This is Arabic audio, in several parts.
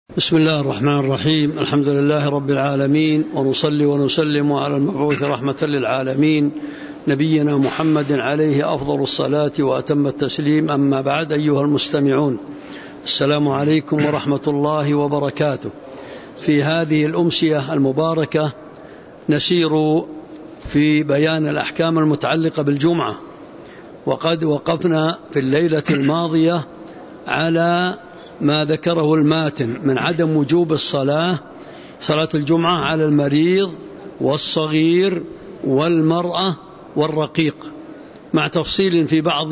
بسم الله الرحمن الرحيم. الحمد لله رب العالمين، ونصلي ونسلم على المبعوث رحمة للعالمين نبينا محمد عليه أفضل الصلاة وأتم التسليم. أما بعد، أيها المستمعون، السلام عليكم ورحمة الله وبركاته. في هذه الأمسية المباركة نسير في بيان الأحكام المتعلقة بالجمعة، وقد وقفنا في الليلة الماضية على ما ذكره الماتن من عدم وجوب صلاة الجمعة على المريض والصغير والمرأة والرقيق، مع تفصيل في بعض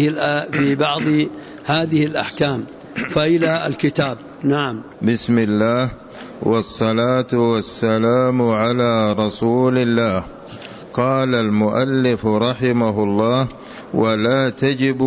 هذه الأحكام. فإلى الكتاب. نعم. بسم الله والصلاة والسلام على رسول الله. قال المؤلف رحمه الله: ولا تجب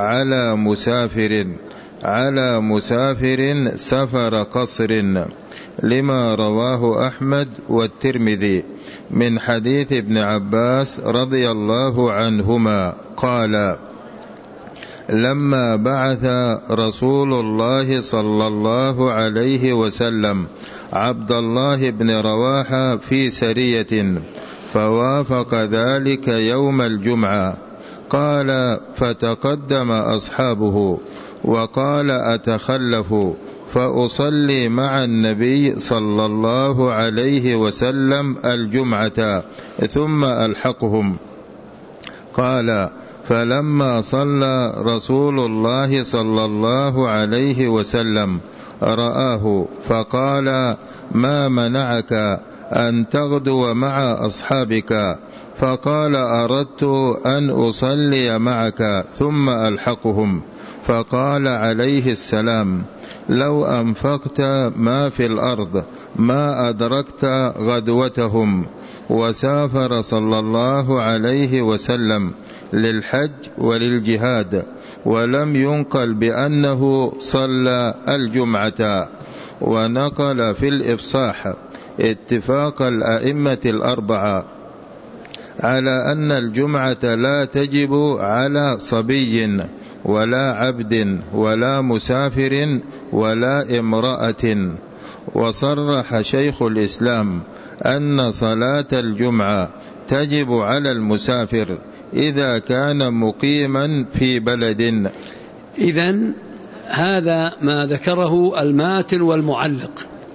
على مسافر سفر قصر، لما رواه أحمد والترمذي من حديث ابن عباس رضي الله عنهما قال: لما بعث رسول الله صلى الله عليه وسلم عبد الله بن رواحة في سرية، فوافق ذلك يوم الجمعة، قال: فتقدم أصحابه وقال: أتخلف فأصلي مع النبي صلى الله عليه وسلم الجمعة ثم ألحقهم. قال: فلما صلى رسول الله صلى الله عليه وسلم رآه فقال: ما منعك أن تغدو مع أصحابك؟ فقال: أردت أن أصلي معك ثم ألحقهم. فقال عليه السلام: لو أنفقت ما في الأرض ما أدركت غدوتهم. وسافر صلى الله عليه وسلم للحج وللجهاد، ولم ينقل بأنه صلى الجمعة. ونقل في الإفصاح اتفاق الأئمة الأربعة على أن الجمعة لا تجب على صبي ولا عبد ولا مسافر ولا امرأة. وصرح شيخ الإسلام أن صلاة الجمعة تجب على المسافر إذا كان مقيما في بلد. إذن هذا ما ذكره الماتن والمعلق.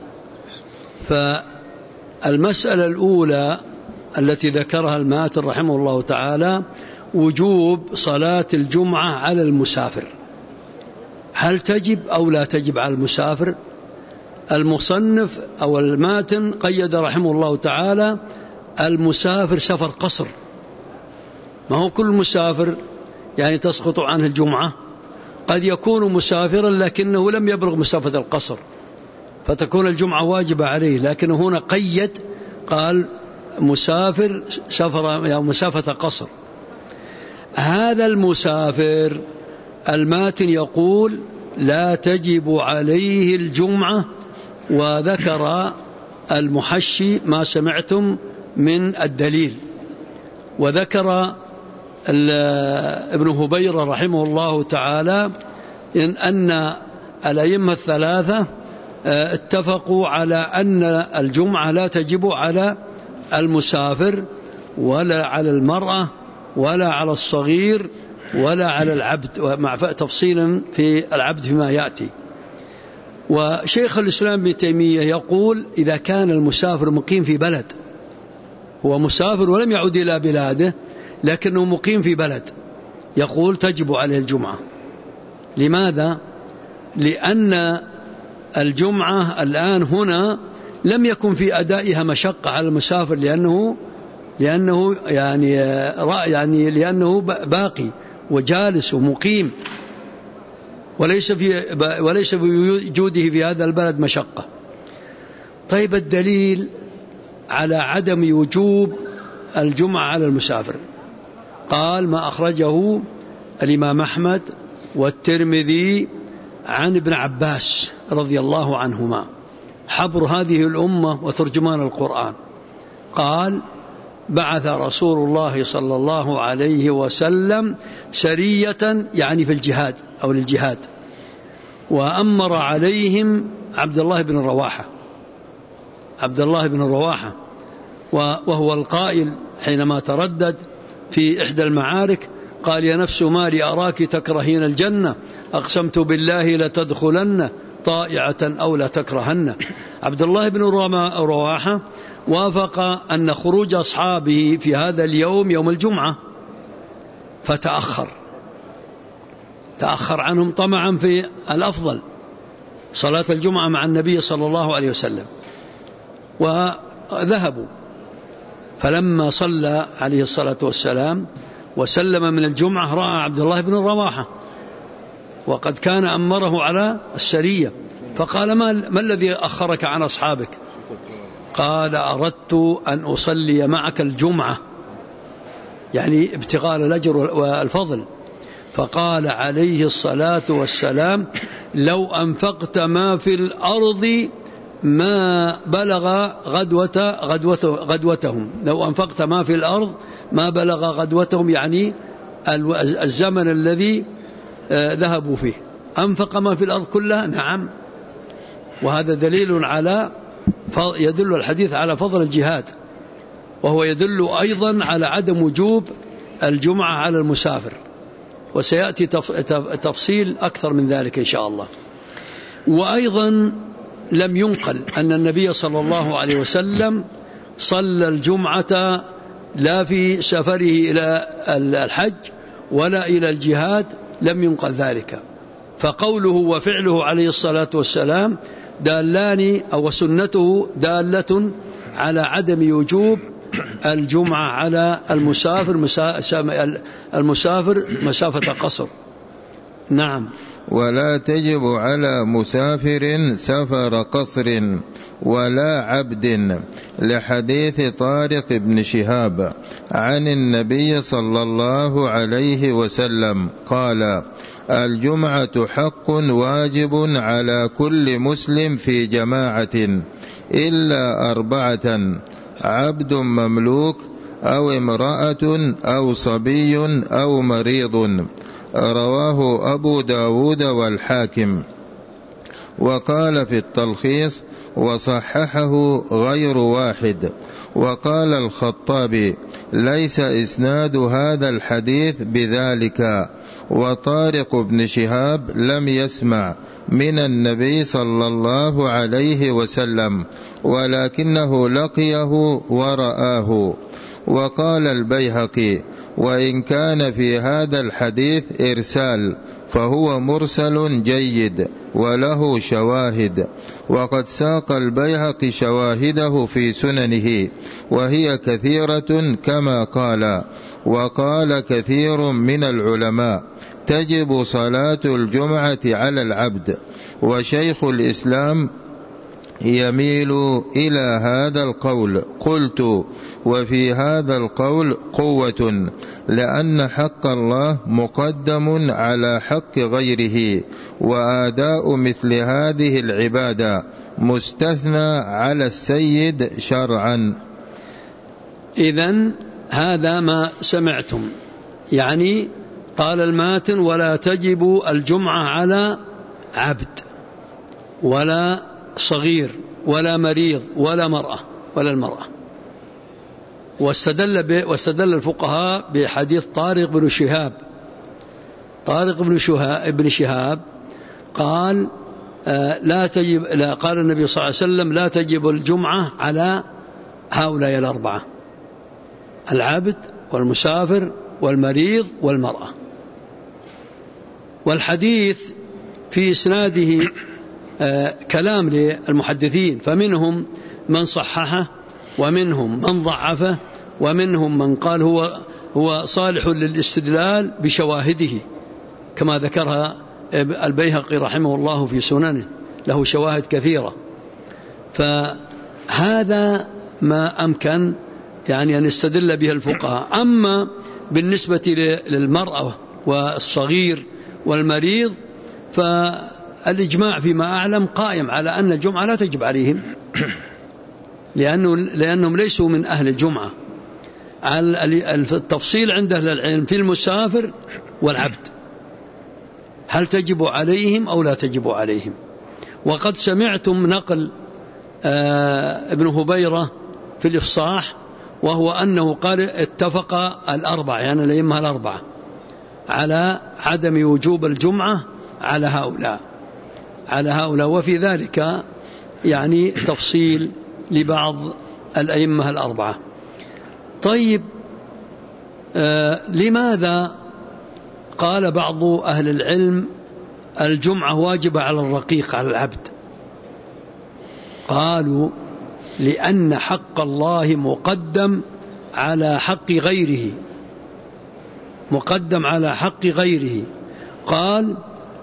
فالمسألة الأولى التي ذكرها الماتن رحمه الله تعالى وجوب صلاة الجمعة على المسافر. هل تجب أو لا تجب على المسافر؟ المصنف أو الماتن قيد رحمه الله تعالى المسافر سفر قصر. ما هو كل مسافر يعني تسقط عنه الجمعة، قد يكون مسافرا لكنه لم يبلغ مسافة القصر فتكون الجمعة واجبة عليه، لكن هنا قيد قال مسافر سفر يعني مسافة قصر. هذا المسافر الماتن يقول لا تجب عليه الجمعة، وذكر المحشي ما سمعتم من الدليل. وذكر ابن هبيرة رحمه الله تعالى أن الأئمة الثلاثة اتفقوا على أن الجمعة لا تجب على المسافر ولا على المرأة ولا على الصغير ولا على العبد، مع تفصيلا في العبد فيما يأتي. وشيخ الإسلام ابن تيمية يقول إذا كان المسافر مقيم في بلد، هو مسافر ولم يعود إلى بلاده لكنه مقيم في بلد، يقول تجب عليه الجمعة. لماذا؟ لأن الجمعة الآن هنا لم يكن في أدائها مشقة على المسافر، لأنه باقي وجالس ومقيم، وليس بوجوده في هذا البلد مشقة. طيب، الدليل على عدم وجوب الجمعة على المسافر قال ما أخرجه الإمام أحمد والترمذي عن ابن عباس رضي الله عنهما، حبر هذه الأمة وترجمان القرآن. قال: بعث رسول الله صلى الله عليه وسلم سرية يعني في الجهاد أو للجهاد، وأمر عليهم عبد الله بن رواحة، عبد الله بن رواحة، وهو القائل حينما تردد في إحدى المعارك قال: يا نفس ما لي أراك تكرهين الجنة، أقسمت بالله لتدخلن طائعة أو لا تكرهن. عبد الله بن رواحة وافق أن خروج أصحابه في هذا اليوم يوم الجمعة، فتأخر عنهم طمعا في الأفضل صلاة الجمعة مع النبي صلى الله عليه وسلم، وذهبوا. فلما صلى عليه الصلاة والسلام وسلم من الجمعة رأى عبد الله بن رواحة وقد كان أمره على السرية، فقال: ما الذي أخرك عن أصحابك؟ قال: أردت أن أصلي معك الجمعة، يعني ابتغاء الأجر والفضل. فقال عليه الصلاة والسلام: لو أنفقت ما في الأرض ما بلغ غدوتهم، لو أنفقت ما في الأرض ما بلغ غدوتهم، يعني الزمن الذي ذهبوا فيه. أنفق ما في الأرض كلها، نعم، وهذا دليل يدل الحديث على فضل الجهاد، وهو يدل أيضا على عدم وجوب الجمعة على المسافر، وسيأتي تفصيل أكثر من ذلك إن شاء الله. وأيضا لم ينقل أن النبي صلى الله عليه وسلم صلى الجمعة لا في سفره إلى الحج ولا إلى الجهاد، لم ينقل ذلك. فقوله وفعله عليه الصلاة والسلام دالان أو سنته دالة على عدم وجوب الجمعة على المسافر مسافة قصر. نعم. ولا تجب على مسافر سفر قصر ولا عبد، لحديث طارق بن شهاب عن النبي صلى الله عليه وسلم قال: الجمعة حق واجب على كل مسلم في جماعة إلا 4: عبد مملوك أو امرأة أو صبي أو مريض. رواه أبو داود والحاكم. وقال في التلخيص: وصححه غير واحد. وقال الخطابي: ليس إسناد هذا الحديث بذلك، وطارق بن شهاب لم يسمع من النبي صلى الله عليه وسلم، ولكنه لقيه ورآه. وقال البيهقي: وإن كان في هذا الحديث إرسال فهو مرسل جيد وله شواهد، وقد ساق البيهقي شواهده في سننه وهي كثيرة كما قال. وقال كثير من العلماء: تجب صلاة الجمعة على العبد. وشيخ الإسلام يميل إلى هذا القول. قلت: وفي هذا القول قوة، لأن حق الله مقدم على حق غيره، وآداء مثل هذه العبادة مستثنى على السيد شرعا. إذن هذا ما سمعتم، يعني قال الماتن: ولا تجب الجمعة على عبد ولا صغير ولا مريض ولا مرأة ولا المرأة. واستدل الفقهاء بحديث طارق بن شهاب. طارق بن شهاب قال: قال النبي صلى الله عليه وسلم: لا تجب الجمعة على هؤلاء 4: العبد والمسافر والمريض والمرأة. والحديث في إسناده كلام للمحدثين، فمنهم من صححه ومنهم من ضعفه ومنهم من قال هو صالح للاستدلال بشواهده، كما ذكرها البيهقي رحمه الله في سننه، له شواهد كثيرة. فهذا ما أمكن يعني أن يستدل به الفقهاء. أما بالنسبة للمرأة والصغير والمريض فالإجماع فيما أعلم قائم على أن الجمعة لا تجب عليهم، لأنهم ليسوا من أهل الجمعة. التفصيل عند أهل العلم في المسافر والعبد، هل تجب عليهم أو لا تجب عليهم. وقد سمعتم نقل ابن هبيرة في الإفصاح، وهو أنه قال اتفق الأربعة، يعني الأئمة الأربعة، على عدم وجوب الجمعة على هؤلاء، وفي ذلك يعني تفصيل لبعض الأئمة الأربعة. طيب، لماذا قال بعض أهل العلم الجمعة واجبة على الرقيق، على العبد؟ قالوا لأن حق الله مقدم على حق غيره، قال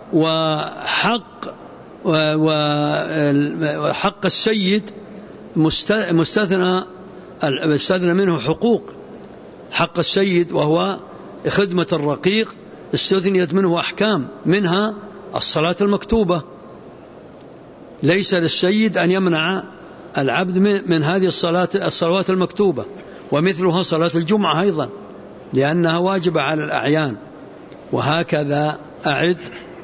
وحق السيد مستثنى منه حقوق. حق السيد وهو خدمة الرقيق استثنيت منه أحكام، منها الصلاة المكتوبة. ليس للسيد أن يمنع العبد من هذه الصلوات المكتوبة، ومثلها صلاة الجمعة أيضا لأنها واجبة على الأعيان، وهكذا أعد.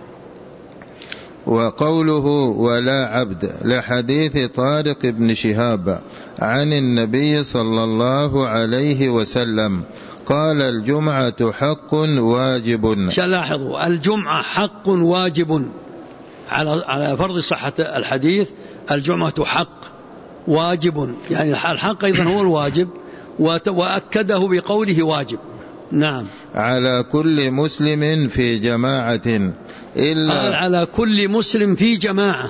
وقوله ولا عبد لحديث طارق بن شهاب عن النبي صلى الله عليه وسلم قال الجمعة حق واجب. لاحظوا، الجمعة حق واجب على فرض صحة الحديث. الجمعة حق واجب، يعني الحق أيضا هو الواجب، وأكده بقوله واجب. نعم. على كل مسلم في جماعة إلا قال على كل مسلم في جماعة.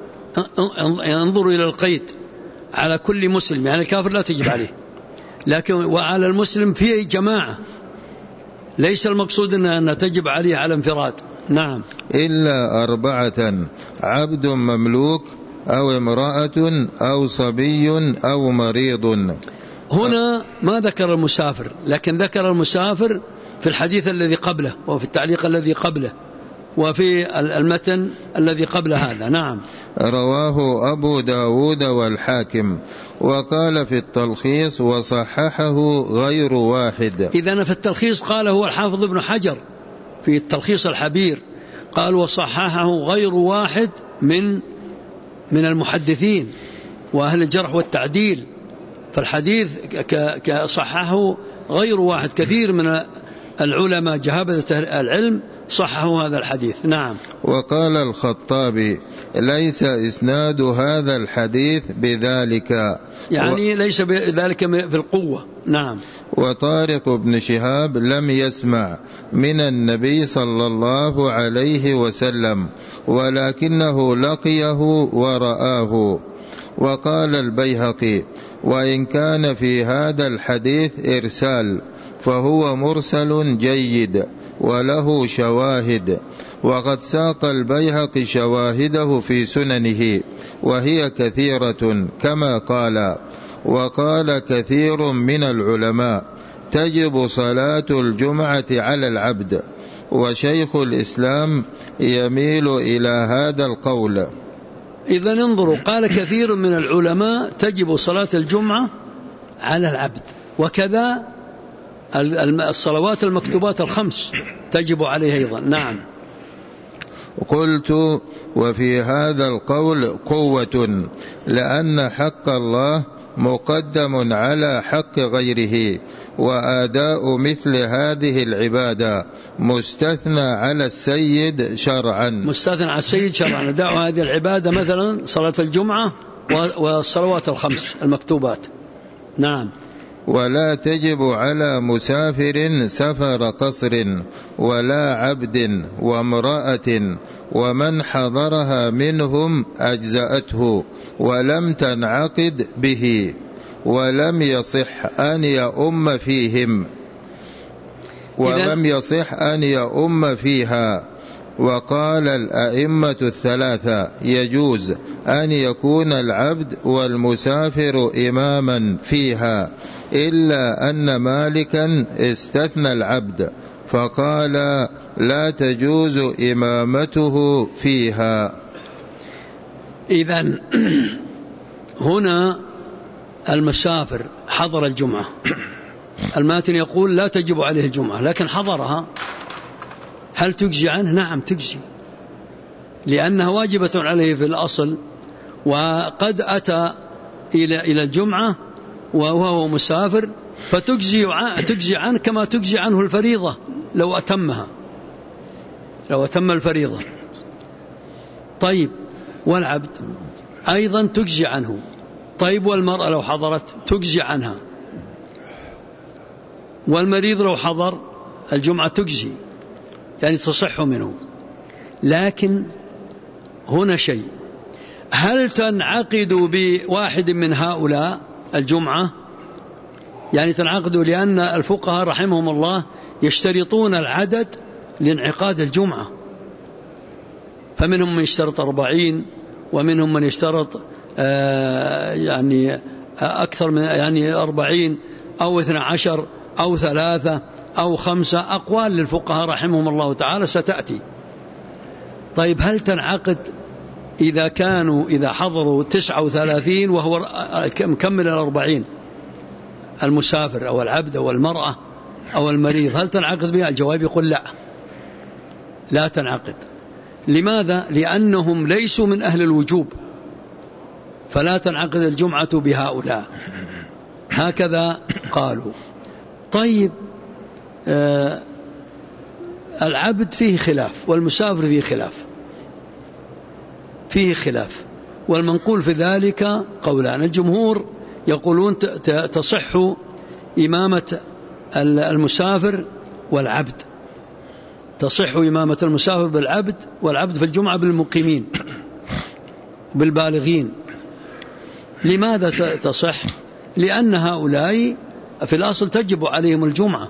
انظروا إلى القيد، على كل مسلم، يعني الكافر لا تجب عليه، لكن وعلى المسلم في جماعة، ليس المقصود أن تجب عليه على انفراد. نعم. إلا 4: عبد مملوك أو امرأة أو صبي أو مريض. هنا ما ذكر المسافر، لكن ذكر المسافر في الحديث الذي قبله، وفي التعليق الذي قبله، وفي المتن الذي قبل هذا. نعم. رواه أبو داود والحاكم، وقال في التلخيص وصححه غير واحد. إذن في التلخيص قال هو الحافظ ابن حجر في التلخيص الحبير، قال وصححه غير واحد من المحدثين وأهل الجرح والتعديل. فالحديث صححه غير واحد، كثير من العلماء جهابذة العلم صححوا هذا الحديث. نعم. وقال الخطابي ليس إسناد هذا الحديث بذلك، يعني ليس بذلك في القوة. نعم. وطارق بن شهاب لم يسمع من النبي صلى الله عليه وسلم، ولكنه لقيه ورآه. وقال البيهقي وإن كان في هذا الحديث إرسال فهو مرسل جيد وله شواهد، وقد ساق البيهقي شواهده في سننه وهي كثيرة كما قال. وقال كثير من العلماء تجب صلاة الجمعة على العبد، وشيخ الإسلام يميل إلى هذا القول. إذن انظروا، قال كثير من العلماء تجب صلاة الجمعة على العبد، وكذا الصلوات المكتوبات الخمس تجب عليه أيضا. نعم. قلت وفي هذا القول قوة، لأن حق الله مقدم على حق غيره، وآداء مثل هذه العبادة مستثنى على السيد شرعا. مستثنى على السيد شرعا، أداء هذه العبادة مثلا صلاة الجمعة والصلوات الخمس المكتوبات. نعم. ولا تجب على مسافر سفر قصر ولا عبد وامرأة، ومن حضرها منهم أجزأته ولم تنعقد به، ولم يصح أن يؤم فيهم، ولم يصح أن يؤم فيها. وقال الأئمة الثلاثة يجوز أن يكون العبد والمسافر إماما فيها، إلا أن مالكا استثنى العبد فقال لا تجوز إمامته فيها. إذن هنا المسافر حضر الجمعة، الماتن يقول لا تجب عليه الجمعة، لكن حضرها، هل تجزي عنه؟ نعم تجزي، لأنها واجبة عليه في الأصل، وقد أتى إلى الجمعة وهو مسافر، فتجزي عنه كما تجزي عنه الفريضة لو أتم الفريضة. طيب، والعبد أيضا تجزي عنه. طيب، والمرأة لو حضرت تجزي عنها، والمريض لو حضر الجمعة تجزي، يعني تصح منه. لكن هنا شيء، هل تنعقد بواحد من هؤلاء الجمعة؟ يعني تنعقد، لأن الفقهاء رحمهم الله يشترطون العدد لانعقاد الجمعة، فمنهم من يشترط 40، ومنهم من يشترط يعني أكثر من 40 أو 12 أو 3 أو 5، أقوال للفقهاء رحمهم الله تعالى ستأتي. طيب، هل تنعقد إذا حضروا 39 وهو مكمل 40، المسافر أو العبد أو المرأة أو المريض، هل تنعقد بها؟ الجواب يقول لا تنعقد. لماذا؟ لأنهم ليسوا من أهل الوجوب، فلا تنعقد الجمعة بهؤلاء، هكذا قالوا. طيب، العبد فيه خلاف، والمسافر فيه خلاف، والمنقول في ذلك قولان. الجمهور يقولون تصح إمامة المسافر والعبد، تصح إمامة المسافر بالعبد، والعبد في الجمعة بالمقيمين بالبالغين. لماذا تصح؟ لأن هؤلاء في الأصل تجب عليهم الجمعة،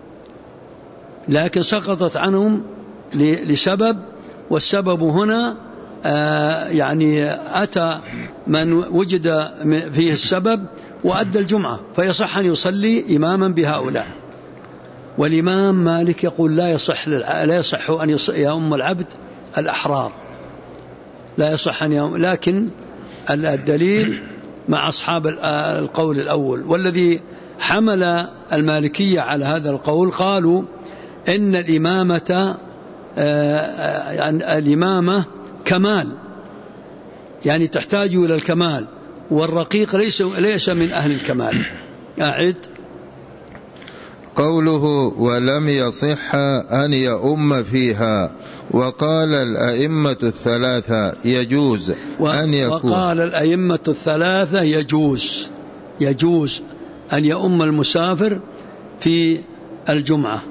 لكن سقطت عنهم لسبب، والسبب هنا يعني أتى من وجد فيه السبب وأدى الجمعة، فيصح أن يصلي إماما بهؤلاء. والإمام مالك يقول لا يصح أن يؤم العبد الأحرار، لا يصح أن يؤم. لكن الدليل مع أصحاب القول الأول، والذي حمل المالكية على هذا القول قالوا إن الإمامة كمال، يعني تحتاج إلى الكمال، والرقيق ليس من أهل الكمال. أعد. قوله ولم يصح أن يؤم فيها، وقال الأئمة الثلاثة يجوز أن يكون، وقال الأئمة الثلاثة يجوز أن يؤم المسافر في الجمعة.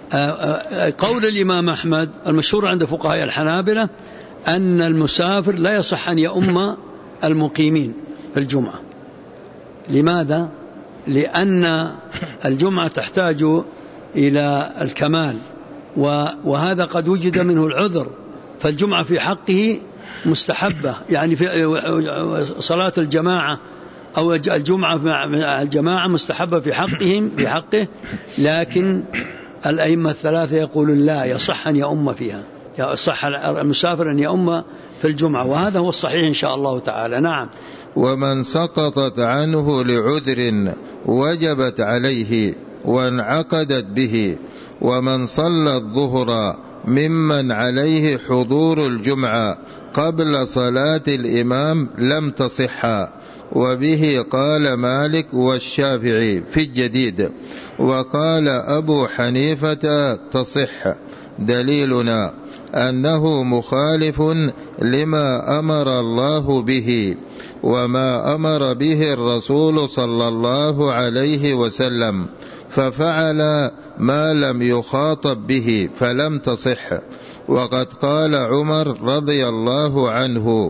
قول الإمام أحمد المشهور عند فقهاء الحنابلة أن المسافر لا يصح أن يؤم المقيمين في الجمعة. لماذا؟ لأن الجمعة تحتاج إلى الكمال، وهذا قد وجد منه العذر، فالجمعة في حقه مستحبة، يعني في صلاة الجماعة أو الجمعة مع الجماعة مستحبة في حقه. لكن الأئمة الثلاثة يقولون لا يصح أن يؤم فيها، يصح المسافر أن يؤم في الجمعة، وهذا هو الصحيح إن شاء الله تعالى. نعم. ومن سقطت عنه لعذر وجبت عليه وانعقدت به، ومن صلى الظهر ممن عليه حضور الجمعة قبل صلاة الإمام لم تصح، وبه قال مالك والشافعي في الجديد، وقال أبو حنيفة تصح. دليلنا أنه مخالف لما أمر الله به وما أمر به الرسول صلى الله عليه وسلم، ففعل ما لم يخاطب به فلم تصح. وقد قال عمر رضي الله عنه: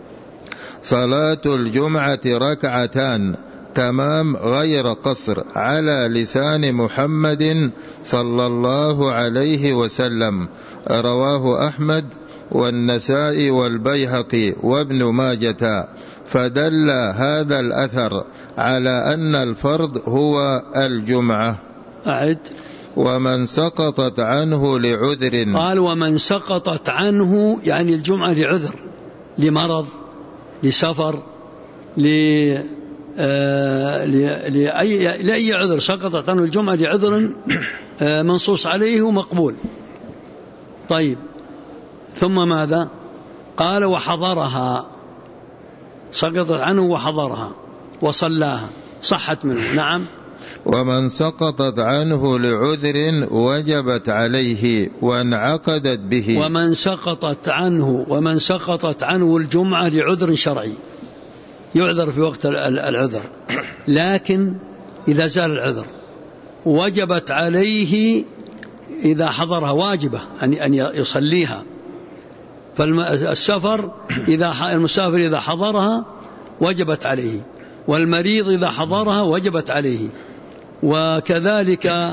صلاة الجمعة ركعتان تمام غير قصر على لسان محمد صلى الله عليه وسلم. رواه أحمد والنسائي والبيهقي وابن ماجة. فدل هذا الأثر على أن الفرض هو الجمعة. أعد. ومن سقطت عنه لعذر، قال ومن سقطت عنه يعني الجمعة لعذر، لمرض، لسفر، لأي عذر سقطت عنه الجمعة لعذر منصوص عليه ومقبول. طيب، ثم ماذا؟ قال وحضرها، سقطت عنه وحضرها وصلاها صحت منه. نعم. ومن سقطت عنه لعذر وجبت عليه وانعقدت به. ومن سقطت عنه الجمعة لعذر شرعي، يعذر في وقت العذر، لكن إذا زال العذر وجبت عليه إذا حضرها، واجبة أن يصليها. فالسفر المسافر إذا حضرها وجبت عليه، والمريض إذا حضرها وجبت عليه، وكذلك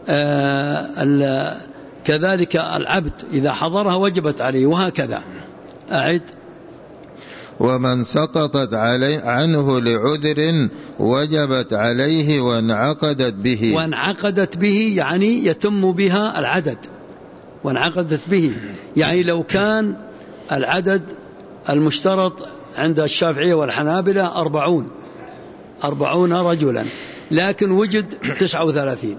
كذلك العبد إذا حضرها وجبت عليه، وهكذا. أعد. ومن سقطت عنه لعذر وجبت عليه وانعقدت به. وانعقدت به يعني يتم بها العدد. وانعقدت به يعني لو كان العدد المشترط عند الشافعية والحنابلة 40 رجلا، لكن وجد 39،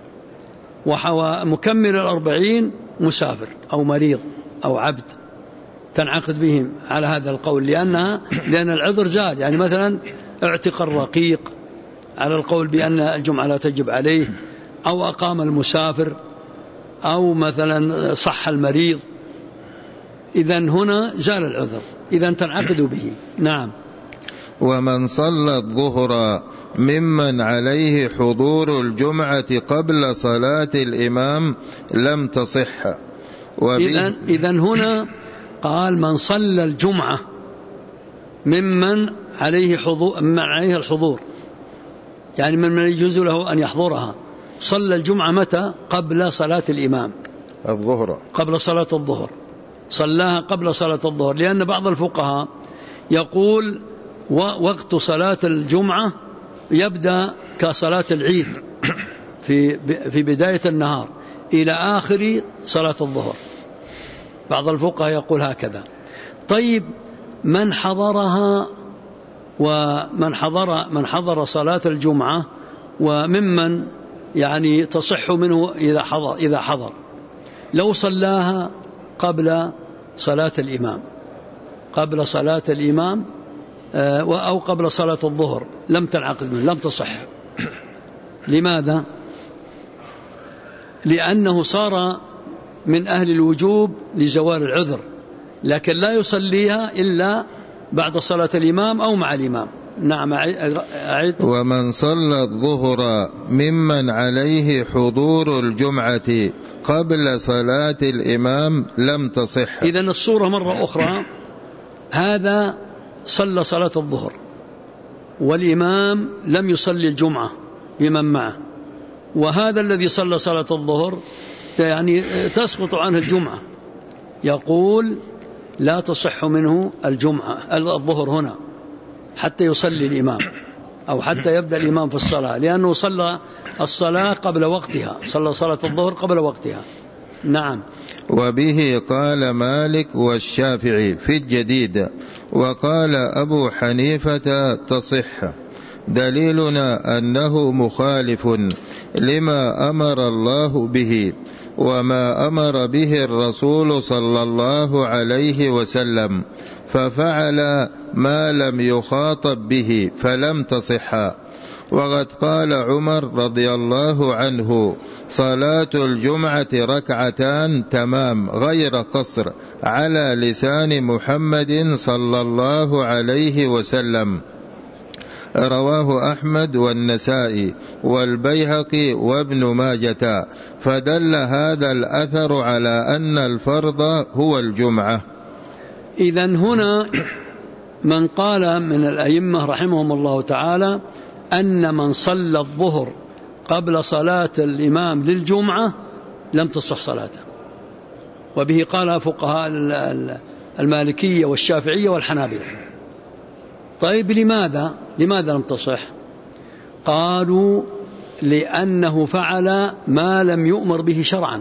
ومكمل 40 مسافر أو مريض أو عبد، تنعقد بهم على هذا القول، لأن العذر زاد. يعني مثلا اعتق الرقيق على القول بأن الجمعة لا تجب عليه، أو أقام المسافر، أو مثلا صح المريض، إذن هنا زال العذر، إذن تنعقد به. نعم. ومن صلى الظهر ممن عليه حضور الجمعة قبل صلاة الإمام لم تصح. إذن هنا قال من صلى الجمعة ممن عليه الحضور، يعني من يجوز له أن يحضرها. صلى الجمعة متى؟ قبل صلاة الإمام، الظهر، قبل صلاة الظهر، صلاها قبل صلاة الظهر، لأن بعض الفقهاء يقول وقت صلاة الجمعة يبدأ كصلاة العيد في بداية النهار إلى آخر صلاة الظهر. بعض الفقهاء يقول هكذا. طيب من حضرها من حضر صلاة الجمعة وممن يعني تصح منه إذا حضر، لو صلاها قبل صلاة الإمام أو قبل صلاة الظهر لم تنعقد منه، لم تصح. لماذا؟ لأنه صار من أهل الوجوب لزوال العذر، لكن لا يصليها إلا بعد صلاة الإمام أو مع الإمام. نعم. أعد. ومن صلى الظهر ممن عليه حضور الجمعة قبل صلاة الإمام لم تصح. إذن الصورة مرة أخرى، هذا صلى صلاة الظهر والإمام لم يصلي الجمعة بمن معه، وهذا الذي صلى صلاة الظهر يعني تسقط عنه الجمعة، يقول لا تصح منه الظهر هنا حتى يصلي الإمام أو حتى يبدأ الإمام في الصلاة، لأنه صلى الصلاة قبل وقتها، صلى صلاة الظهر قبل وقتها. نعم. وبه قال مالك والشافعي في الجديد، وقال أبو حنيفة تصح. دليلنا أنه مخالف لما أمر الله به وما أمر به الرسول صلى الله عليه وسلم، ففعل ما لم يخاطب به فلم تصح. وقد قال عمر رضي الله عنه: صلاة الجمعة ركعتان تمام غير قصر على لسان محمد صلى الله عليه وسلم. رواه أحمد والنسائي والبيهقي وابن ماجة. فدل هذا الأثر على أن الفرض هو الجمعة. إذن هنا من قال من الأئمة رحمهم الله تعالى أن من صلى الظهر قبل صلاة الإمام للجمعة لم تصح صلاته، وبه قال فقهاء المالكية والشافعية والحنابلة. طيب لماذا لم تصح؟ قالوا لأنه فعل ما لم يؤمر به شرعا،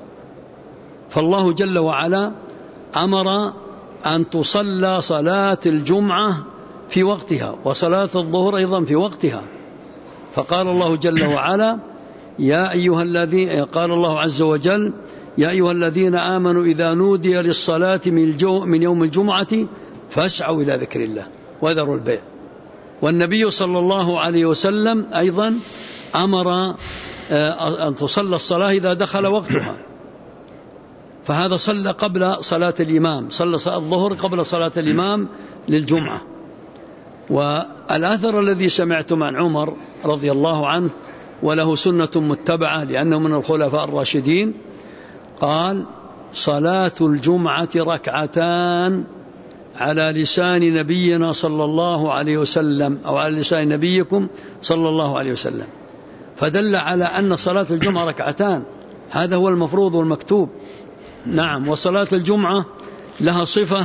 فالله جل وعلا أمر أن تصلى صلاة الجمعة في وقتها وصلاة الظهر أيضا في وقتها، فقال الله جل وعلا: يا أيها الذين، قال الله عز وجل: يا أيها الذين آمنوا إذا نودي للصلاة من يوم الجمعة فاسعوا إلى ذكر الله وذروا البيع. والنبي صلى الله عليه وسلم أيضا أمر أن تصلى الصلاة إذا دخل وقتها، فهذا صلى قبل صلاة الإمام، صلى الظهر قبل صلاة الإمام للجمعة. والآثر الذي سمعتم عن عمر رضي الله عنه وله سنة متبعة لأنه من الخلفاء الراشدين، قال: صلاة الجمعة ركعتان على لسان نبينا صلى الله عليه وسلم، أو على لسان نبيكم صلى الله عليه وسلم، فدل على أن صلاة الجمعة ركعتان، هذا هو المفروض والمكتوب. نعم. وصلاة الجمعة لها صفة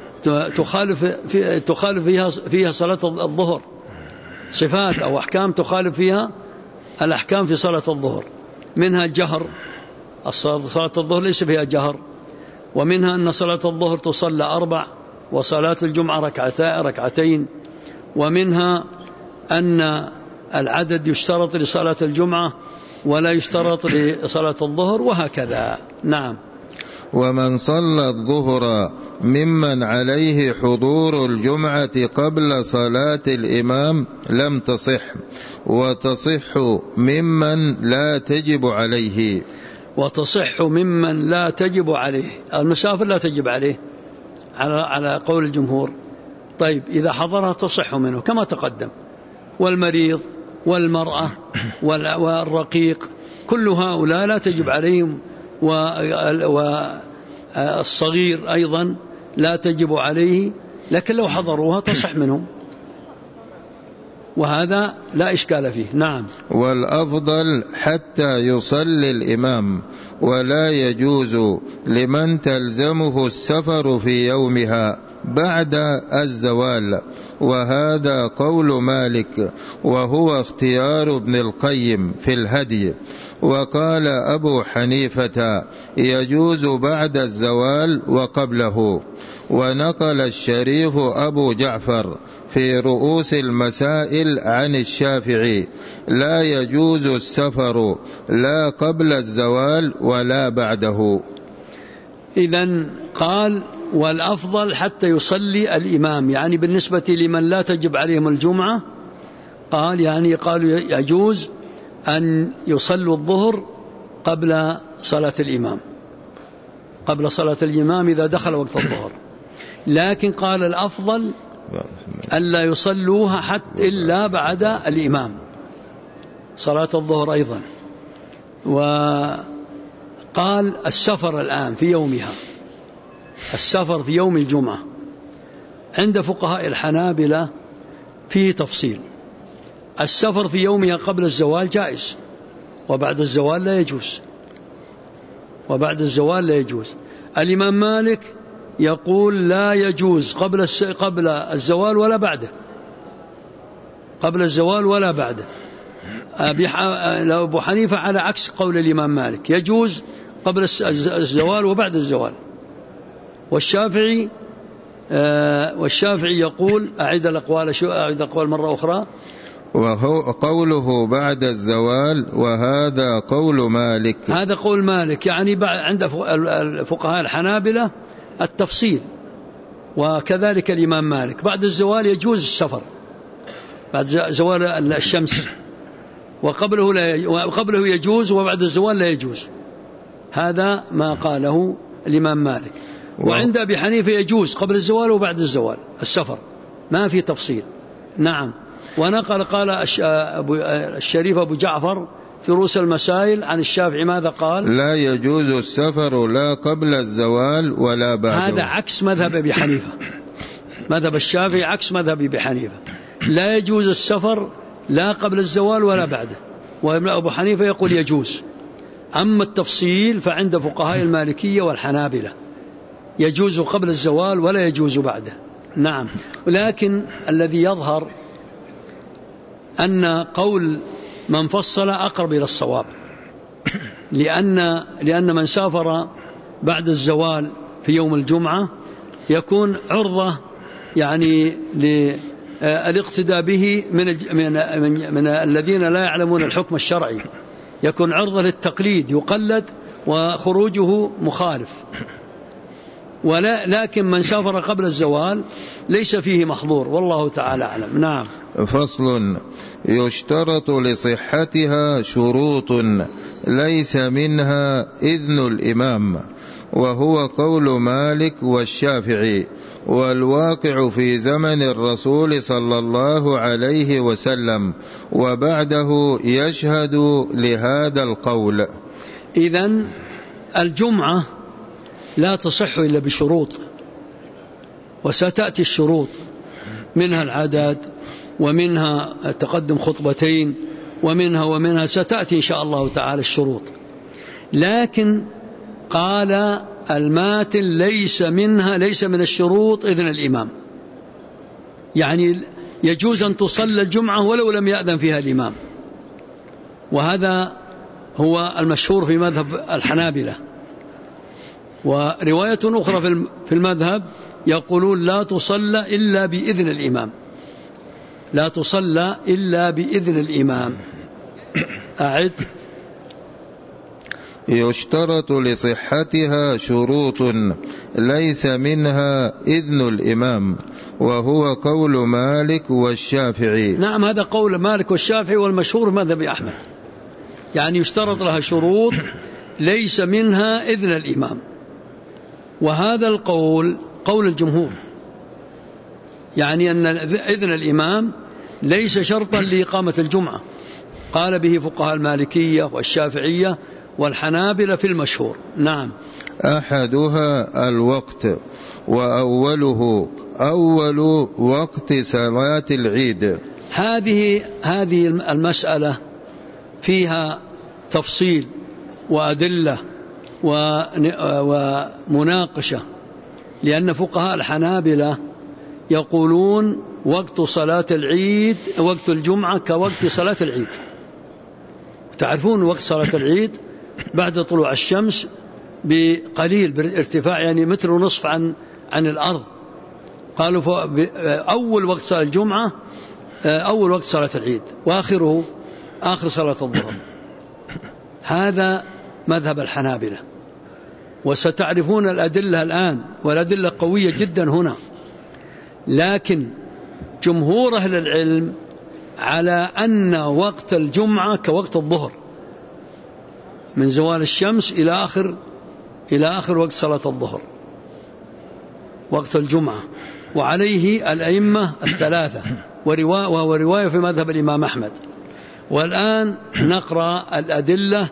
تخالف فيها صلاة الظهر، صفات أو أحكام تخالف فيها الأحكام في صلاة الظهر، منها الجهر، صلاة الظهر ليس فيها جهر، ومنها أن صلاة الظهر تصلى 4 وصلاة الجمعة ركعتين، ومنها أن العدد يشترط لصلاة الجمعة ولا يشترط لصلاة الظهر، وهكذا. نعم. ومن صلى الظهر ممن عليه حضور الجمعة قبل صلاة الإمام لم تصح، وتصح ممن لا تجب عليه. وتصح ممن لا تجب عليه، المسافر لا تجب عليه على قول الجمهور. طيب، إذا حضرها تصح منه كما تقدم، والمريض والمرأة والرقيق كل هؤلاء لا تجب عليهم، والصغير أيضا لا تجب عليه، لكن لو حضروها تصح منهم، وهذا لا إشكال فيه. نعم. والأفضل حتى يصلي الإمام، ولا يجوز لمن تلزمه السفر في يومها بعد الزوال، وهذا قول مالك، وهو اختيار ابن القيم في الهدي. وقال أبو حنيفة يجوز بعد الزوال وقبله. ونقل الشريف أبو جعفر في رؤوس المسائل عن الشافعي لا يجوز السفر لا قبل الزوال ولا بعده. إذن قال: والأفضل حتى يصلي الإمام، يعني بالنسبة لمن لا تجب عليهم الجمعة، قالوا يجوز أن يصلوا الظهر قبل صلاة الإمام، قبل صلاة الإمام إذا دخل وقت الظهر، لكن قال الأفضل ألا يصلوها حتى إلا بعد الإمام صلاة الظهر أيضا. وقال: السفر الآن في يومها، السفر في يوم الجمعة عند فقهاء الحنابلة فيه تفصيل. السفر في يومها قبل الزوال جائز، وبعد الزوال لا يجوز، وبعد الزوال لا يجوز. الإمام مالك يقول لا يجوز قبل الزوال ولا بعده، قبل الزوال ولا بعده. أبو حنيفة على عكس قول الإمام مالك، يجوز قبل الزوال وبعد الزوال. والشافعي يقول أعيد الأقوال مرة أخرى، وهو قوله بعد الزوال، وهذا قول مالك. هذا قول مالك، يعني عند الفقهاء الحنابلة التفصيل، وكذلك الإمام مالك بعد الزوال يجوز السفر، بعد زوال الشمس، وقبله يجوز، وبعد الزوال لا يجوز. هذا ما قاله الإمام مالك. وعند أبي حنيفة يجوز قبل الزوال وبعد الزوال السفر، ما في تفصيل. نعم. قال الشريف أبو جعفر في رؤوس المسائل عن الشافعي ماذا قال؟ لا يجوز السفر لا قبل الزوال ولا بعده. هذا عكس مذهب أبي حنيفة، مذهب الشافعي عكس مذهب أبي حنيفة، لا يجوز السفر لا قبل الزوال ولا بعده، وأبو حنيفة يقول يجوز. أما التفصيل فعند فقهاء المالكية والحنابلة يجوز قبل الزوال ولا يجوز بعده. نعم. ولكن الذي يظهر أن قول من فصل أقرب إلى الصواب، لأن من سافر بعد الزوال في يوم الجمعة يكون عرضة يعني للاقتداء به من الذين لا يعلمون الحكم الشرعي، يكون عرضة للتقليد، يقلد وخروجه مخالف، لكن من سافر قبل الزوال ليس فيه محظور، والله تعالى أعلم. نعم. فصل: يشترط لصحتها شروط ليس منها إذن الإمام، وهو قول مالك والشافعي، والواقع في زمن الرسول صلى الله عليه وسلم وبعده يشهد لهذا القول. إذن الجمعة لا تصح إلا بشروط، وستأتي الشروط، منها العدد، ومنها تقدم خطبتين، ومنها ستأتي إن شاء الله تعالى الشروط. لكن قال الماتن ليس من الشروط إذن الإمام، يعني يجوز أن تصلى الجمعة ولو لم يأذن فيها الإمام، وهذا هو المشهور في مذهب الحنابلة. ورواية أخرى في المذهب يقولون لا تصلى إلا بإذن الإمام، لا تصلى إلا بإذن الإمام. أعد: يشترط لصحتها شروط ليس منها إذن الإمام، وهو قول مالك والشافعي. نعم، هذا قول مالك والشافعي والمشهور مذهب أحمد، يعني يشترط لها شروط ليس منها إذن الإمام، وهذا القول قول الجمهور، يعني أن إذن الإمام ليس شرطا لإقامة الجمعة، قال به فقهاء المالكية والشافعية والحنابلة في المشهور. نعم. أحدها الوقت، وأوله أول وقت صلاة العيد. هذه المسألة فيها تفصيل وأدلة ومناقشة، لأن فقهاء الحنابلة يقولون وقت صلاة العيد، وقت الجمعة كوقت صلاة العيد. تعرفون وقت صلاة العيد بعد طلوع الشمس بقليل، بارتفاع يعني متر ونصف عن الأرض. قالوا أول وقت صلاة الجمعة أول وقت صلاة العيد، وآخره آخر صلاة الظهر. هذا مذهب الحنابلة، وستعرفون الأدلة الآن، والأدلة قوية جدا هنا. لكن جمهور أهل العلم على أن وقت الجمعة كوقت الظهر، من زوال الشمس إلى آخر وقت صلاة الظهر وقت الجمعة، وعليه الأئمة الثلاثة، وهو رواية في مذهب الإمام أحمد. والآن نقرأ الأدلة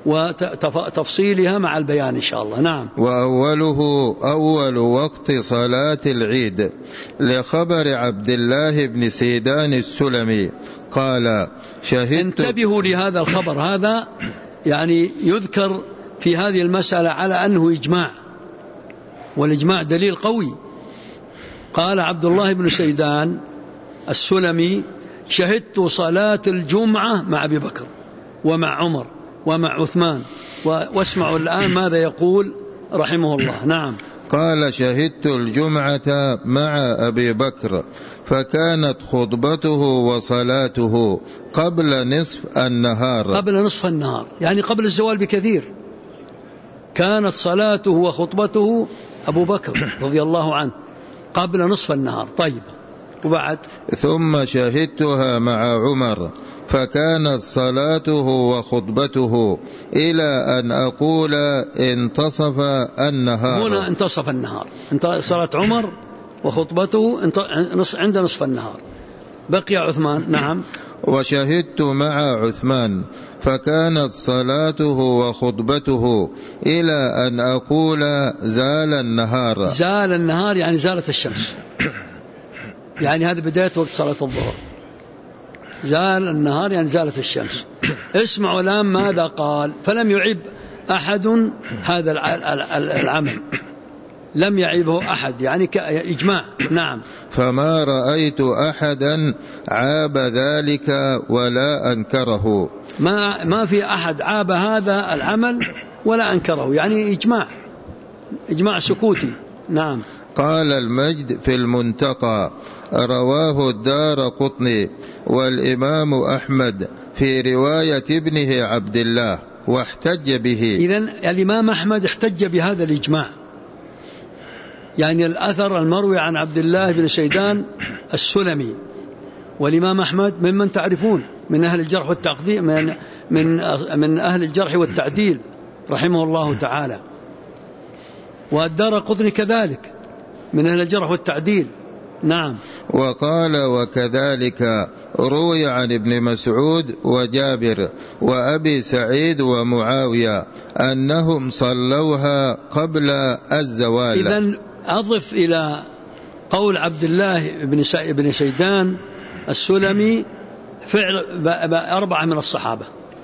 وتفصيلها مع البيان إن شاء الله. نعم. وأوله أول وقت صلاة العيد، لخبر عبد الله بن سيدان السلمي قال: شهدت. انتبهوا لهذا الخبر، هذا يعني يذكر في هذه المسألة على أنه إجماع، والإجماع دليل قوي. قال عبد الله بن سيدان السلمي: شهدت صلاة الجمعة مع أبي بكر ومع عمر ومع عثمان. واسمعوا الآن ماذا يقول رحمه الله. نعم. قال: شهدت الجمعة مع أبي بكر، فكانت خطبته وصلاته قبل نصف النهار. قبل نصف النهار يعني قبل الزوال بكثير. كانت صلاته وخطبته أبو بكر رضي الله عنه قبل نصف النهار. طيب، وبعد: ثم شهدتها مع عمر، فكانت صلاته وخطبته إلى أن أقول انتصف النهار. هنا انتصف النهار، صلاة عمر وخطبته عند نصف النهار. بقي عثمان. نعم. وشهدت مع عثمان، فكانت صلاته وخطبته إلى أن أقول زال النهار. زال النهار يعني زالت الشمس، يعني هذه بداية وقت صلاة الظهر. زال النهار يعني زالت الشمس. اسمعوا الآن ماذا قال، فلم يعيب أحد هذا العمل، لم يعيبه أحد، يعني كإجماع. نعم. فما رأيت أحدا عاب ذلك ولا أنكره. ما في أحد عاب هذا العمل ولا أنكره، يعني إجماع سكوتي. نعم. قال المجد في المنتقى: رواه الدارقطني والإمام أحمد في رواية ابنه عبد الله. واحتج به. إذن الإمام أحمد احتج بهذا الإجماع، يعني الأثر المروي عن عبد الله بن شيدان السلمي، والإمام أحمد ممن تعرفون من أهل الجرح والتعديل، من أهل الجرح والتعديل رحمه الله تعالى، والدارقطني كذلك من أهل الجرح والتعديل. نعم. وقال وكذلك روي عن ابن مسعود وجابر وأبي سعيد ومعاوية أنهم صلوها قبل الزوال. إذن أضف إلى قول عبد الله بن شيدان السلمي فعل 4 من الصحابة،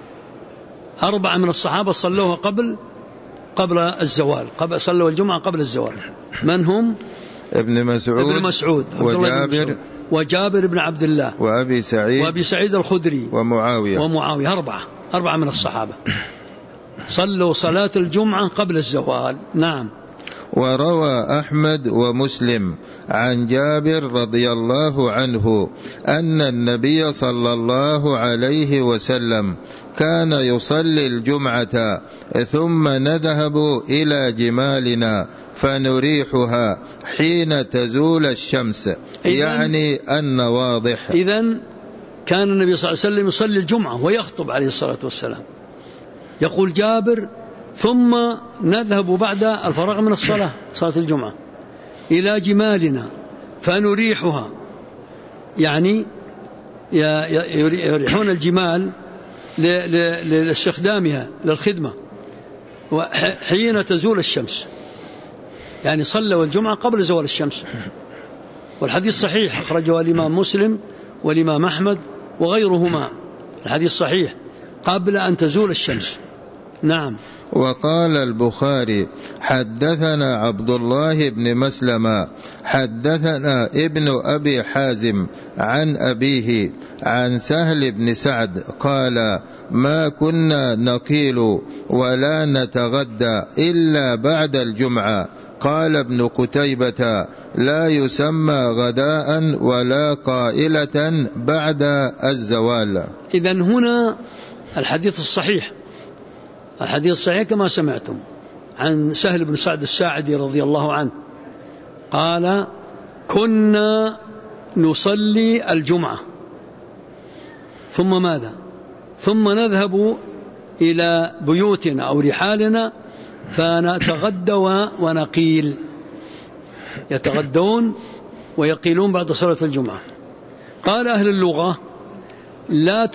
4 من الصحابة صلوها قبل الزوال، صلوا الجمعة قبل الزوال. من هم؟ ابن مسعود وجابر بن عبد الله وأبي سعيد الخدري ومعاوية 4 من الصحابة صلوا صلاة الجمعة قبل الزوال. نعم. وروى أحمد ومسلم عن جابر رضي الله عنه أن النبي صلى الله عليه وسلم كان يصلي الجمعة ثم نذهب إلى جمالنا فنريحها حين تزول الشمس، يعني النواضح. إذن كان النبي صلى الله عليه وسلم يصلي الجمعة ويخطب عليه الصلاة والسلام. يقول جابر ثم نذهب بعد الفراغ من الصلاة، صلاة الجمعة، إلى جمالنا فنريحها، يعني يريحون الجمال لاستخدامها للخدمة حين تزول الشمس، يعني صلوا الجمعة قبل زوال الشمس. والحديث صحيح أخرجه الإمام مسلم والإمام أحمد وغيرهما، الحديث صحيح قبل أن تزول الشمس. نعم. وقال البخاري حدثنا عبد الله بن مسلمة حدثنا ابن أبي حازم عن أبيه عن سهل بن سعد قال ما كنا نقيل ولا نتغدى إلا بعد الجمعة. قال ابن قتيبة لا يسمى غداء ولا قائلة بعد الزوال. إذن هنا الحديث الصحيح كما سمعتم عن سهل بن سعد الساعدي رضي الله عنه قال كنا نصلي الجمعة ثم ماذا؟ ثم نذهب إلى بيوتنا أو رحالنا فنتغدى ونقيل، يتغدون ويقيلون بعد صلاة الجمعة. قال أهل اللغة لا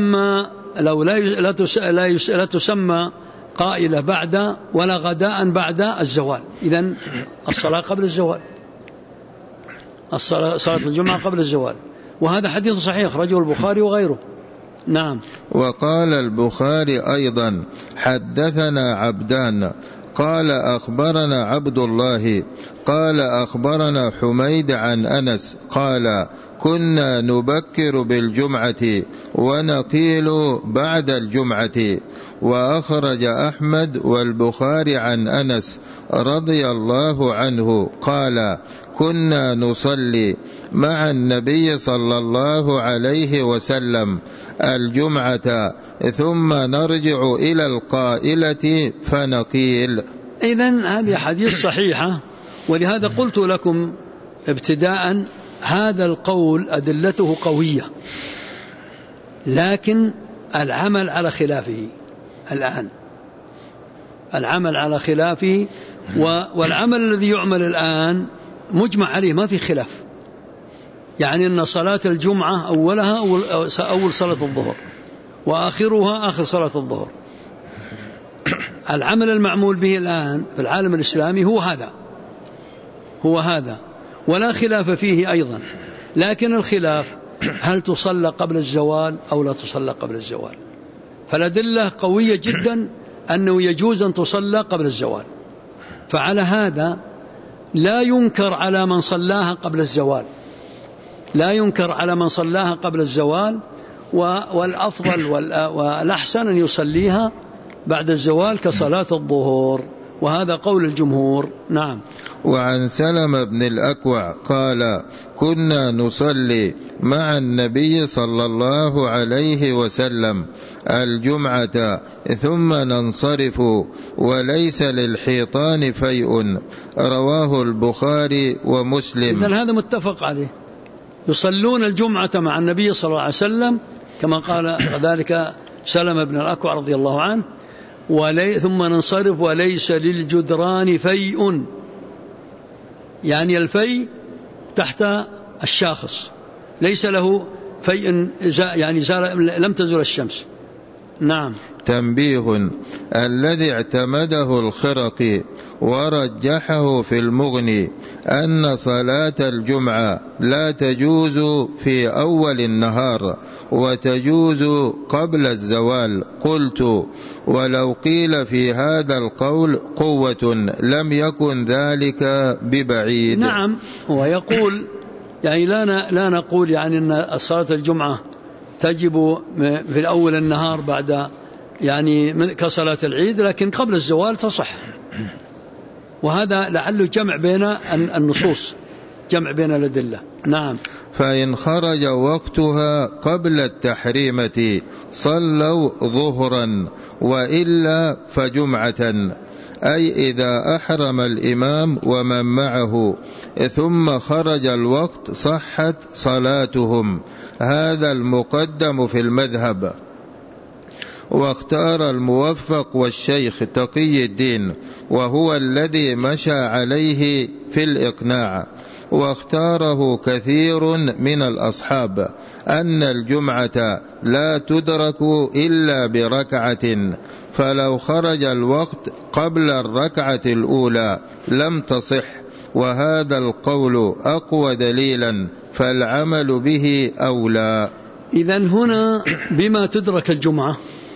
تسمى قائلة بعد ولا غداء بعد الزوال. إذن الصلاة قبل الزوال، صلاة الجمعة قبل الزوال، وهذا حديث صحيح رجل البخاري وغيره. نعم. وقال البخاري أيضا حدثنا عبدان قال أخبرنا عبد الله قال أخبرنا حميد عن أنس قال كنا نبكر بالجمعة ونقيل بعد الجمعة. وأخرج أحمد والبخاري عن أنس رضي الله عنه قال كنا نصلي مع النبي صلى الله عليه وسلم الجمعة ثم نرجع إلى القائلة فنقيل. إذن هذه حديث صحيحة، ولهذا قلت لكم ابتداء هذا القول أدلته قوية، لكن العمل على خلافه الآن، العمل على خلافه، والعمل الذي يعمل الآن مجمع عليه ما في خلاف، يعني أن صلاة الجمعة أولها أول صلاة الظهر وآخرها آخر صلاة الظهر. العمل المعمول به الآن في العالم الإسلامي هو هذا ولا خلاف فيه أيضا، لكن الخلاف هل تصلى قبل الزوال أو لا تصلى قبل الزوال. فالأدلة قوية جدا أنه يجوز أن تصلى قبل الزوال، فعلى هذا لا ينكر على من صلاها قبل الزوال، لا ينكر على من صلاها قبل الزوال، والأفضل والأحسن أن يصليها بعد الزوال كصلاة الظهر. وهذا قول الجمهور. نعم. وعن سلمة بن الأكوع قال: كنا نصلي مع النبي صلى الله عليه وسلم الجمعة ثم ننصرف وليس للحيطان فيء. رواه البخاري ومسلم. إذن هذا متفق عليه، يصلون الجمعة مع النبي صلى الله عليه وسلم كما قال ذلك سلمة بن الأكوع رضي الله عنه، ثم ننصرف وليس للجدران فيء، يعني الفيء تحت الشاخص، ليس له فيء يعني لم تزل الشمس. نعم. تنبيه: الذي اعتمده الخرقي ورجحه في المغني أن صلاة الجمعة لا تجوز في أول النهار وتجوز قبل الزوال. قلت: ولو قيل في هذا القول قوة لم يكن ذلك ببعيد. نعم، ويقول يعني لا نقول يعني أن صلاة الجمعة تجب في أول النهار بعد يعني كصلاة العيد، لكن قبل الزوال تصح. وهذا لعله جمع بين النصوص، جمع بين الأدلة. نعم. فإن خرج وقتها قبل التحريمة صلوا ظهرا وإلا فجمعة، أي إذا أحرم الإمام ومن معه ثم خرج الوقت صحت صلاتهم. هذا المقدم في المذهب. واختار الموفق والشيخ تقي الدين، وهو الذي مشى عليه في الإقناع، واختاره كثير من الأصحاب، أن الجمعة لا تدرك إلا بركعة، فلو خرج الوقت قبل الركعة الأولى لم تصح، وهذا القول أقوى دليلا، فالعمل به أولى. إذن هنا بما تدرك الجمعة،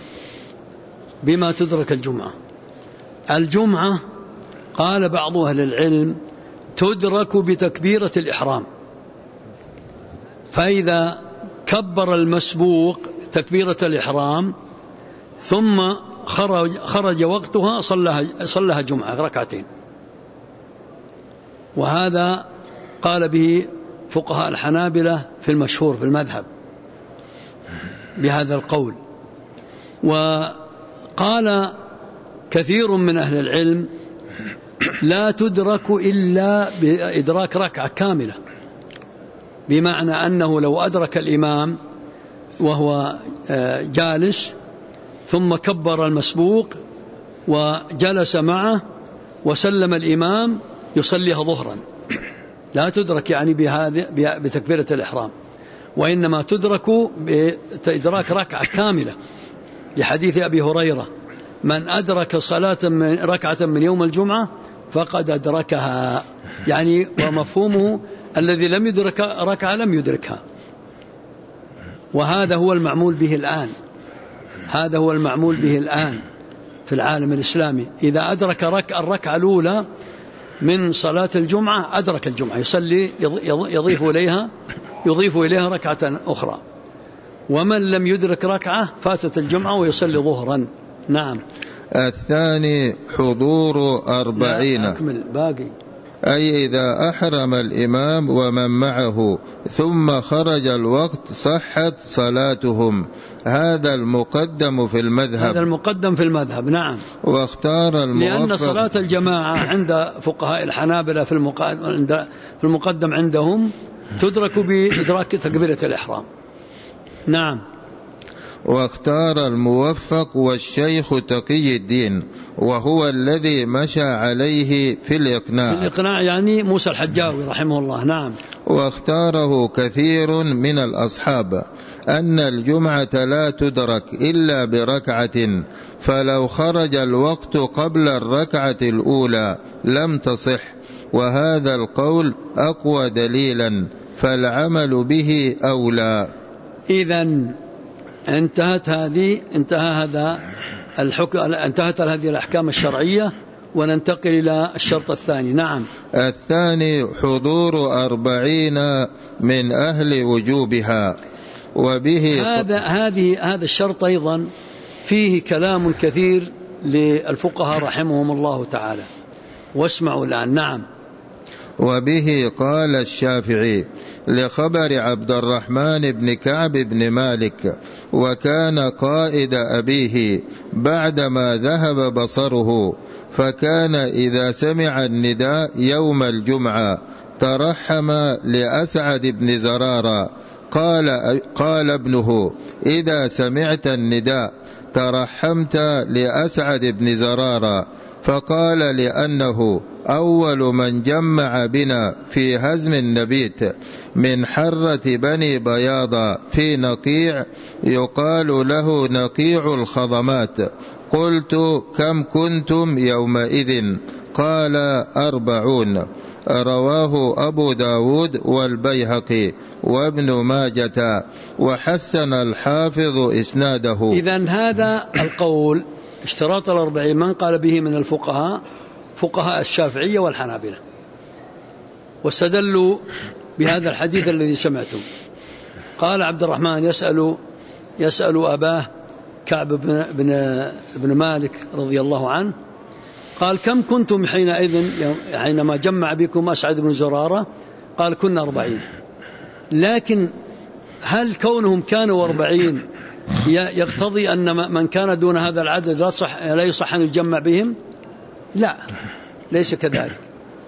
بما تدرك الجمعة. الجمعة قال بعض أهل العلم تدرك بتكبيرة الإحرام، فإذا كبر المسبوق تكبيرة الإحرام ثم خرج وقتها صلها جمعة ركعتين. وهذا قال به فقهاء الحنابلة في المشهور في المذهب بهذا القول. وقال كثير من أهل العلم لا تدرك إلا بإدراك ركعة كاملة، بمعنى أنه لو أدرك الإمام وهو جالس ثم كبر المسبوق وجلس معه وسلم الإمام يصليها ظهرا، لا تدرك يعني بتكبيرة الإحرام، وإنما تدرك بإدراك ركعة كاملة، لحديث أبي هريرة: من أدرك ركعة من يوم الجمعة فقد أدركها، يعني ومفهومه الذي لم يدرك ركعة لم يدركها. وهذا هو المعمول به الآن، هذا هو المعمول به الآن في العالم الإسلامي. إذا أدرك الركعة الأولى من صلاة الجمعة أدرك الجمعة، يصلي يضيف إليها ركعة أخرى. ومن لم يدرك ركعة فاتت الجمعة ويصلي ظهرا. نعم. الثاني حضور 40، أكمل باقي، أي إذا أحرم الإمام ومن معه ثم خرج الوقت صحت صلاتهم. هذا المقدم في المذهب. هذا المقدم في المذهب. نعم. واختار الموفق، لأن صلاة الجماعة عند فقهاء الحنابلة في المقدم عندهم تدرك بإدراك تكبيرة الإحرام. نعم. واختار الموفق والشيخ تقي الدين، وهو الذي مشى عليه في الإقناع. في الإقناع يعني موسى الحجاوي رحمه الله. نعم. واختاره كثير من الأصحاب أن الجمعة لا تدرك إلا بركعة، فلو خرج الوقت قبل الركعة الأولى لم تصح، وهذا القول أقوى دليلا، فالعمل به أولى. إذن انتهت هذه الأحكام الشرعية، وننتقل إلى الشرط الثاني. نعم. الثاني حضور 40 من أهل وجوبها، وبه هذا الشرط أيضا فيه كلام كثير للفقهاء رحمهم الله تعالى. واسمعوا الآن. نعم. وبه قال الشافعي لخبر عبد الرحمن بن كعب بن مالك، وكان قائد أبيه بعدما ذهب بصره، فكان إذا سمع النداء يوم الجمعة ترحم لأسعد بن زرارة. قال ابنه: إذا سمعت النداء ترحمت لأسعد بن زرارة، فقال: لأنه أول من جمع بنا في هزم النبيت من حرة بني بياض في نقيع يقال له نقيع الخضمات. قلت: كم كنتم يومئذ؟ قال: 40. رواه أبو داود والبيهقي وابن ماجة، وحسن الحافظ إسناده. إذن هذا القول اشتراط 40 من قال به من الفقهاء، فقهاء الشافعية والحنابلة، واستدلوا بهذا الحديث الذي سمعتم. قال عبد الرحمن يسأل أباه كعب بن مالك رضي الله عنه، قال: كم كنتم حينئذ حينما جمع بكم أسعد بن زرارة؟ قال: كنا 40. لكن هل كونهم كانوا 40 يقتضي أن من كان دون هذا العدد لا يصح أن يجمع بهم؟ لا، ليس كذلك.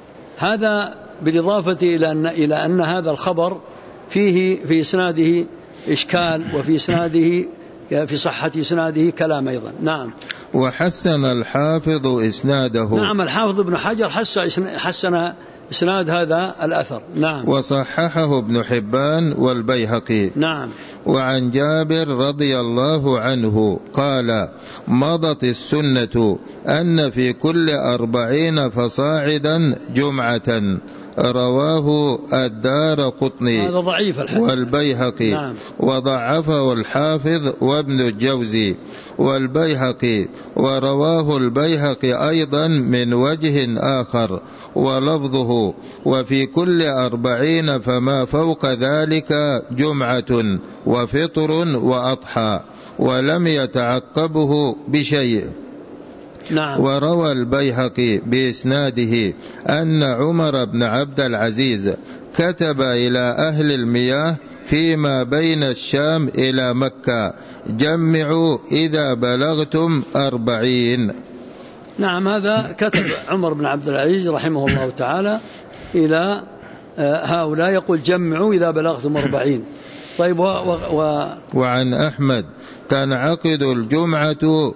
هذا بالإضافة إلى أن هذا الخبر فيه في إسناده إشكال، وفي إسناده في صحة إسناده كلام أيضا. نعم. وحسن الحافظ إسناده. نعم، الحافظ ابن حجر حسن إسناد هذا الأثر. نعم. وصححه ابن حبان والبيهقي. نعم. وعن جابر رضي الله عنه قال: مضت السنة أن في كل 40 فصاعدا جمعة. رواه الدارقطني هذا ضعيف الحديث والبيهقي. نعم. وضعفه الحافظ وابن الجوزي والبيهقي. ورواه البيهقي أيضا من وجه آخر ولفظه: وفي كل 40 فما فوق ذلك جمعة وفطر وأضحى، ولم يتعقبه بشيء. نعم. وروى البيهقي بإسناده أن عمر بن عبد العزيز كتب إلى أهل المياه فيما بين الشام إلى مكة: جمعوا إذا بلغتم 40. نعم، هذا كتب عمر بن عبد العزيز رحمه الله تعالى إلى هؤلاء يقول: جمعوا إذا بلغتم 40. طيب. وعن أحمد: تنعقد الجمعة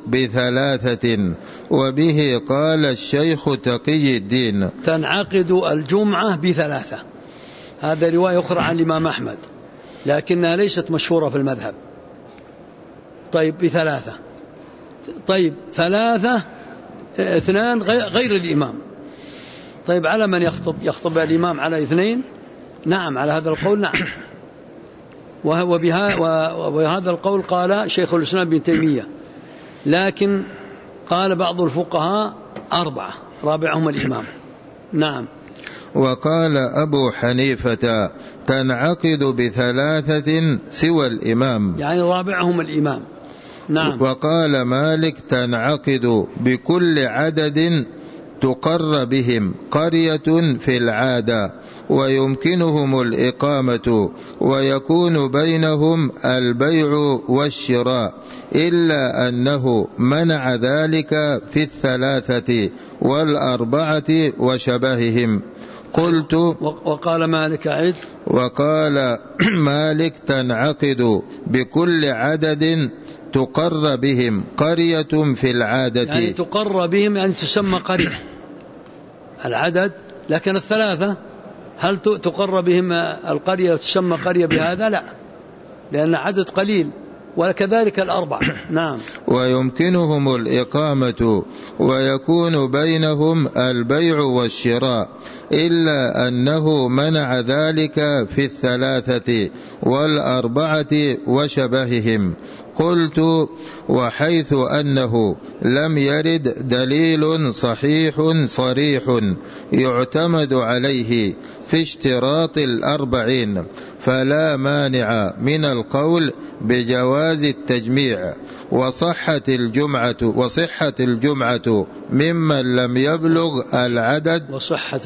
ب3، وبه قال الشيخ تقي الدين. تنعقد الجمعة ب3، هذا رواية أخرى عن الإمام أحمد، لكنها ليست مشهورة في المذهب. طيب، ب3. طيب، 3 2 غير الإمام. طيب، على من يخطب الإمام على 2؟ نعم، على هذا القول نعم. وبهذا القول قال شيخ الإسلام ابن تيمية، لكن قال بعض الفقهاء 4 رابعهم الإمام. نعم. وقال أبو حنيفة: تنعقد ب3 سوى الإمام، يعني رابعهم الإمام. نعم. وقال مالك: تنعقد بكل عدد تقر بهم قرية في العادة، ويمكنهم الإقامة، ويكون بينهم البيع والشراء، إلا أنه منع ذلك في 3 و4 وشبههم. قلت: وقال مالك عد. وقال مالك: تنعقد بكل عدد تقر بهم قرية في العادة. يعني تقر بهم يعني تسمى قرية العدد، لكن 3 هل تقر بهم القرية وتسمى قرية بهذا؟ لا، لأن عدد قليل. وكذلك 4. نعم. ويمكنهم الإقامة، ويكون بينهم البيع والشراء، إلا أنه منع ذلك في 3 و4 وشبههم. قلت: وحيث أنه لم يرد دليل صحيح صريح يعتمد عليه في اشتراط 40، فلا مانع من القول بجواز التجميع. وصحة الجمعة ممن لم يبلغ العدد وصحة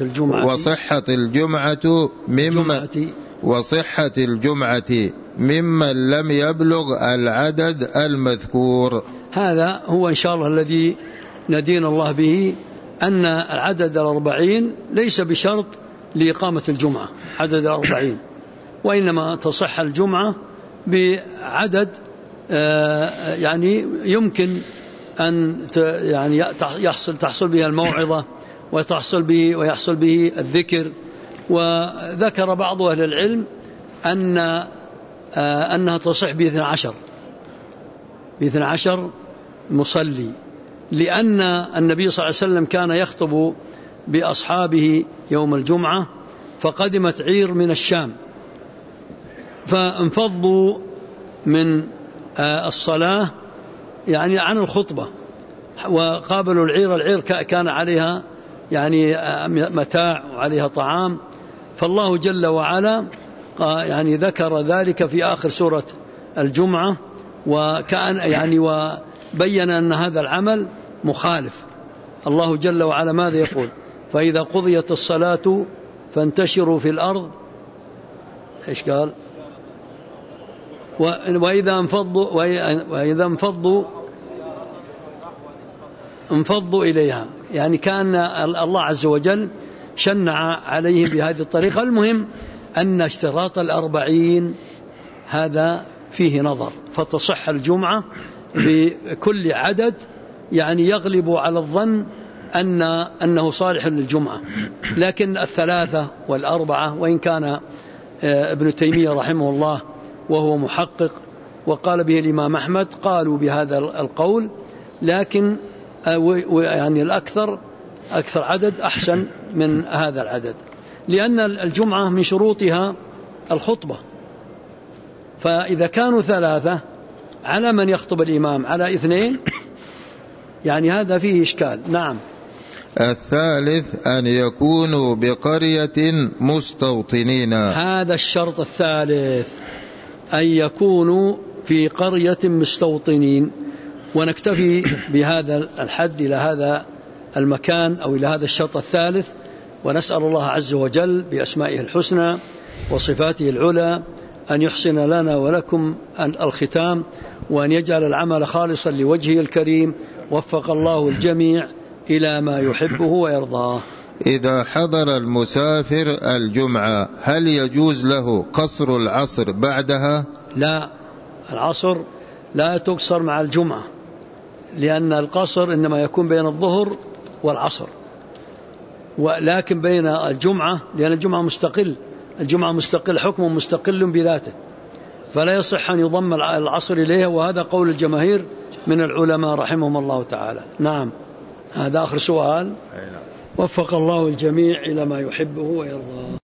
الجمعة ممن لم يبلغ العدد المذكور. هذا هو إن شاء الله الذي ندين الله به، أن العدد 40 ليس بشرط لإقامة الجمعة عدد 40، وإنما تصح الجمعة بعدد يعني يمكن أن يعني تحصل بها الموعظة ويحصل به الذكر. وذكر بعض أهل العلم أنها تصح ب12 مصلي، لأن النبي صلى الله عليه وسلم كان يخطب بأصحابه يوم الجمعة، فقدمت عير من الشام فانفضوا من الصلاة يعني عن الخطبة وقابلوا العير كان عليها يعني متاع وعليها طعام، فالله جل وعلا يعني ذكر ذلك في آخر سورة الجمعة، وكان يعني وبين أن هذا العمل مخالف. الله جل وعلا ماذا يقول؟ فإذا قضيت الصلاة فانتشروا في الأرض، إيش قال؟ وإذا انفضوا إليها، يعني كان الله عز وجل شنع عليهم بهذه الطريقة. المهم أن اشتراط 40 هذا فيه نظر، فتصح الجمعة بكل عدد يعني يغلب على الظن أنه صالح للجمعة. لكن 3 و4، وإن كان ابن تيمية رحمه الله وهو محقق وقال به الإمام أحمد قالوا بهذا القول، لكن يعني أكثر عدد أحسن من هذا العدد، لأن الجمعة من شروطها الخطبة، فإذا كانوا 3 على من يخطب الإمام على 2 يعني هذا فيه إشكال. نعم. الثالث أن يكونوا بقرية مستوطنين، هذا الشرط الثالث، أن يكونوا في قرية مستوطنين. ونكتفي بهذا الحد إلى هذا المكان أو إلى هذا الشرط الثالث، ونسأل الله عز وجل بأسمائه الحسنى وصفاته العلى أن يحسن لنا ولكم الختام، وأن يجعل العمل خالصا لوجهه الكريم. وفق الله الجميع إلى ما يحبه ويرضاه. إذا حضر المسافر الجمعة هل يجوز له قصر العصر بعدها؟ لا، العصر لا تقصر مع الجمعة، لأن القصر إنما يكون بين الظهر والعصر، ولكن بين الجمعة، لأن الجمعة مستقل حكم مستقل بذاته، فلا يصح أن يضم العصر إليها، وهذا قول الجماهير من العلماء رحمهم الله تعالى. نعم. هذا آخر سؤال. وفق الله الجميع إلى ما يحبه ويرضاه.